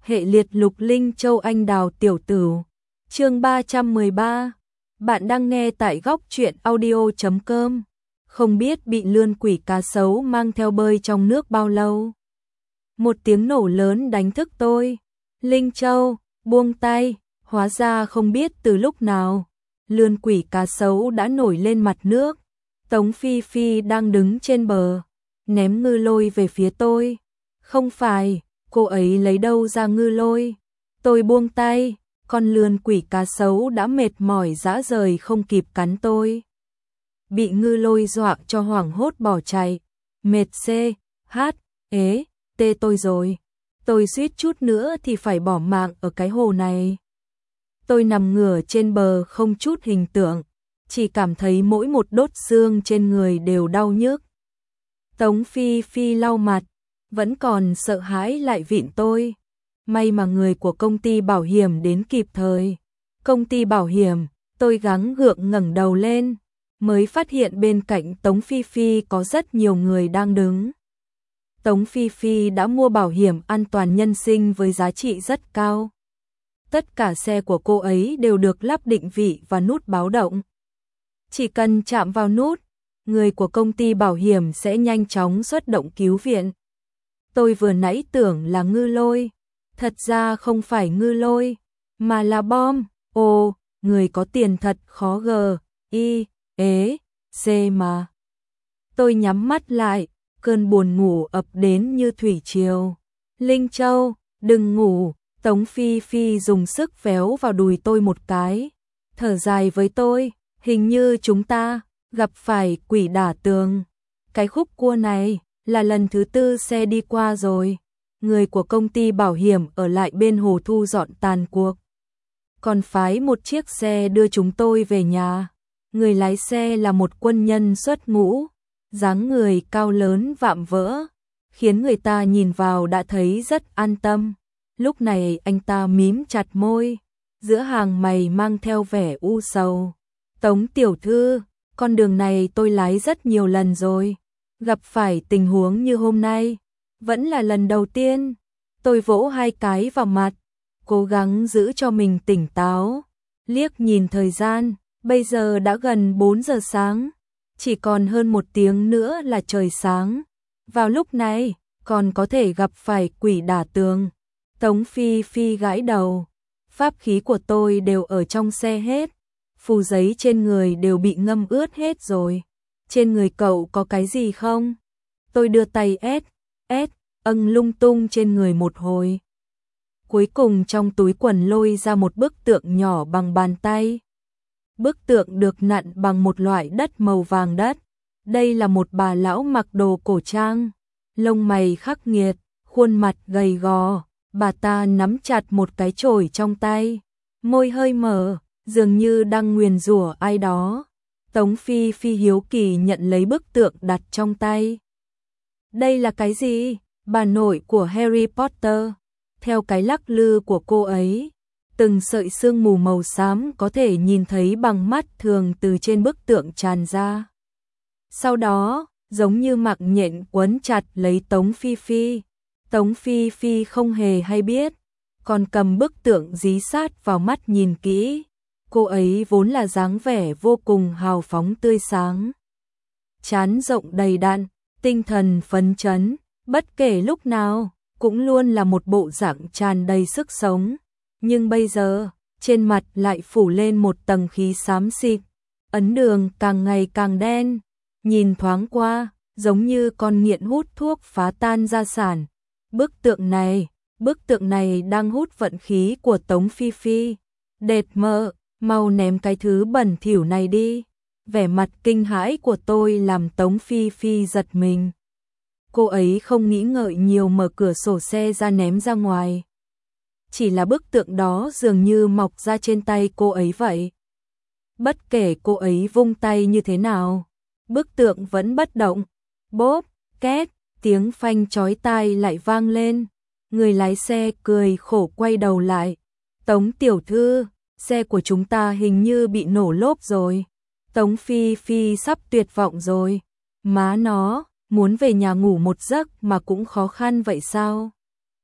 hệ liệt lục linh châu anh đào tiểu tử. Chương 313. Bạn đang nghe tại góc truyện audio.com. Không biết bị lươn quỷ cá sấu mang theo bơi trong nước bao lâu. Một tiếng nổ lớn đánh thức tôi. Linh Châu, buông tay, hóa ra không biết từ lúc nào. Lươn quỷ cá sấu đã nổi lên mặt nước. Tống Phi Phi đang đứng trên bờ, ném ngư lôi về phía tôi. Không phải, cô ấy lấy đâu ra ngư lôi? Tôi buông tay, con lươn quỷ cá sấu đã mệt mỏi rã rời không kịp cắn tôi. Bị ngư lôi dọa cho hoảng hốt bỏ chạy. Mệt xê, hát, ế, tê tôi rồi. Tôi suýt chút nữa thì phải bỏ mạng ở cái hồ này. Tôi nằm ngửa trên bờ không chút hình tượng, chỉ cảm thấy mỗi một đốt xương trên người đều đau nhức. Tống Phi Phi lau mặt, vẫn còn sợ hãi lại vịn tôi. May mà người của công ty bảo hiểm đến kịp thời. Công ty bảo hiểm, tôi gắng gượng ngẩng đầu lên, mới phát hiện bên cạnh Tống Phi Phi có rất nhiều người đang đứng. Tống Phi Phi đã mua bảo hiểm an toàn nhân sinh với giá trị rất cao. Tất cả xe của cô ấy đều được lắp định vị và nút báo động. Chỉ cần chạm vào nút, người của công ty bảo hiểm sẽ nhanh chóng xuất động cứu viện. Tôi vừa nãy tưởng là ngư lôi, thật ra không phải ngư lôi, mà là bom. Ồ, người có tiền thật khó gờ, c mà. Tôi nhắm mắt lại, cơn buồn ngủ ập đến như thủy triều. Linh Châu, đừng ngủ. Tống Phi Phi dùng sức véo vào đùi tôi một cái, thở dài với tôi, hình như chúng ta gặp phải quỷ đả tường. Cái khúc cua này là lần thứ 4 xe đi qua rồi. Người của công ty bảo hiểm ở lại bên hồ thu dọn tàn cuộc, còn phái một chiếc xe đưa chúng tôi về nhà. Người lái xe là một quân nhân xuất ngũ, dáng người cao lớn vạm vỡ, khiến người ta nhìn vào đã thấy rất an tâm. Lúc này anh ta mím chặt môi, giữa hàng mày mang theo vẻ u sầu. Tống tiểu thư, con đường này tôi lái rất nhiều lần rồi, gặp phải tình huống như hôm nay vẫn là lần đầu tiên. Tôi vỗ 2 cái vào mặt, cố gắng giữ cho mình tỉnh táo. Liếc nhìn thời gian, bây giờ đã gần 4 giờ sáng, chỉ còn hơn 1 tiếng nữa là trời sáng. Vào lúc này còn có thể gặp phải quỷ đả tường. Tống Phi Phi gãi đầu, pháp khí của tôi đều ở trong xe hết, phù giấy trên người đều bị ngâm ướt hết rồi. Trên người cậu có cái gì không? Tôi đưa tay âng lung tung trên người một hồi. Cuối cùng trong túi quần lôi ra một bức tượng nhỏ bằng bàn tay. Bức tượng được nặn bằng một loại đất màu vàng đất. Đây là một bà lão mặc đồ cổ trang, lông mày khắc nghiệt, khuôn mặt gầy gò. Bà ta nắm chặt một cái chổi trong tay, môi hơi mở, dường như đang nguyền rủa ai đó. Tống Phi Phi hiếu kỳ nhận lấy bức tượng đặt trong tay. Đây là cái gì? Bà nội của Harry Potter. Theo cái lắc lư của cô ấy, từng sợi sương mù màu xám có thể nhìn thấy bằng mắt thường từ trên bức tượng tràn ra. Sau đó, giống như mạng nhện quấn chặt lấy Tống Phi Phi. Tống Phi Phi không hề hay biết, còn cầm bức tượng dí sát vào mắt nhìn kỹ. Cô ấy vốn là dáng vẻ vô cùng hào phóng tươi sáng, trán rộng đầy đặn, tinh thần phấn chấn, bất kể lúc nào cũng luôn là một bộ dạng tràn đầy sức sống. Nhưng bây giờ, trên mặt lại phủ lên một tầng khí xám xịt, ấn đường càng ngày càng đen, nhìn thoáng qua, giống như con nghiện hút thuốc phá tan gia sản. Bức tượng này đang hút vận khí của Tống Phi Phi. Đệt mợ, mau ném cái thứ bẩn thỉu này đi. Vẻ mặt kinh hãi của tôi làm Tống Phi Phi giật mình. Cô ấy không nghĩ ngợi nhiều mở cửa sổ xe ra ném ra ngoài. Chỉ là bức tượng đó dường như mọc ra trên tay cô ấy vậy. Bất kể cô ấy vung tay như thế nào, bức tượng vẫn bất động. Bốp, két. Tiếng phanh chói tai lại vang lên. Người lái xe cười khổ quay đầu lại. Tống tiểu thư, xe của chúng ta hình như bị nổ lốp rồi. Tống Phi Phi sắp tuyệt vọng rồi. Má nó, muốn về nhà ngủ một giấc mà cũng khó khăn vậy sao?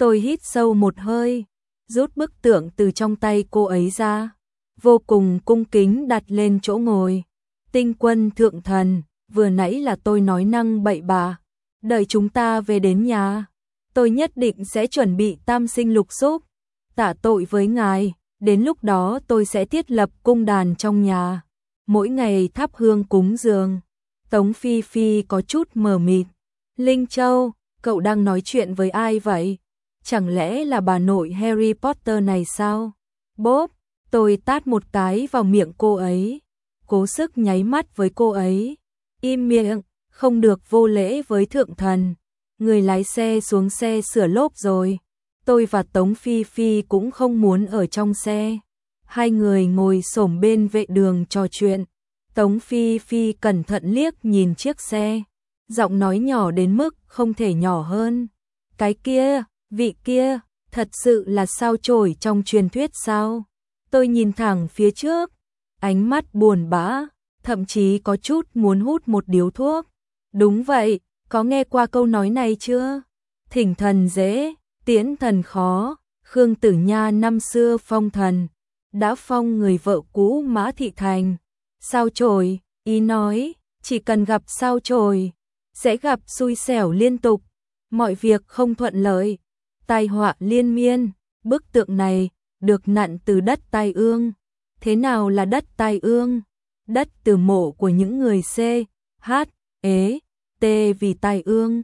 Tôi hít sâu một hơi, rút bức tượng từ trong tay cô ấy ra, vô cùng cung kính đặt lên chỗ ngồi. Tinh Quân thượng thần, vừa nãy là tôi nói năng bậy bạ. Đợi chúng ta về đến nhà, tôi nhất định sẽ chuẩn bị tam sinh lục xúc, tạ tội với ngài. Đến lúc đó tôi sẽ thiết lập cung đàn trong nhà, mỗi ngày thắp hương cúng dường. Tống Phi Phi có chút mờ mịt. Linh Châu, cậu đang nói chuyện với ai vậy? Chẳng lẽ là bà nội Harry Potter này sao? Bốp, tôi tát một cái vào miệng cô ấy, cố sức nháy mắt với cô ấy. Im miệng, không được vô lễ với thượng thần. Người lái xe xuống xe sửa lốp rồi. Tôi và Tống Phi Phi cũng không muốn ở trong xe. Hai người ngồi xổm bên vệ đường trò chuyện. Tống Phi Phi cẩn thận liếc nhìn chiếc xe, giọng nói nhỏ đến mức không thể nhỏ hơn. Cái kia, vị kia, thật sự là sao chổi trong truyền thuyết sao? Tôi nhìn thẳng phía trước, ánh mắt buồn bã, thậm chí có chút muốn hút một điếu thuốc. Đúng vậy, có nghe qua câu nói này chưa? Thỉnh thần dễ, tiễn thần khó. Khương Tử Nha năm xưa phong thần, đã phong người vợ cũ Mã Thị Thành. Sao chổi, ý nói, chỉ cần gặp sao chổi, sẽ gặp xui xẻo liên tục, mọi việc không thuận lợi, tai họa liên miên. Bức tượng này được nặn từ đất tai ương. Thế nào là đất tai ương? Đất từ mộ của những người C, H, ế, T vì tai ương.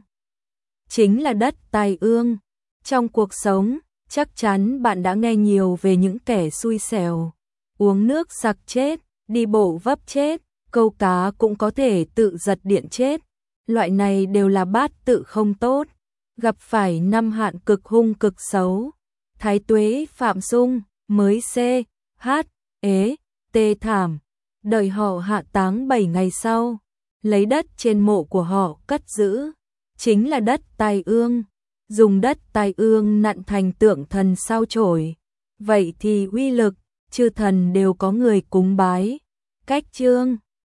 Chính là đất tai ương. Trong cuộc sống, chắc chắn bạn đã nghe nhiều về những kẻ xui xẻo. Uống nước sặc chết, đi bộ vấp chết, câu cá cũng có thể tự giật điện chết. Loại này đều là bát tự không tốt. Gặp phải năm hạn cực hung cực xấu. Thái tuế phạm xung, mới C, H, ế, T thảm. Đợi họ hạ táng 7 ngày sau, lấy đất trên mộ của họ cất giữ. Chính là đất tai ương. Dùng đất tai ương nặn thành tượng thần sao chổi. Vậy thì uy lực, chư thần đều có người cúng bái. Cách chương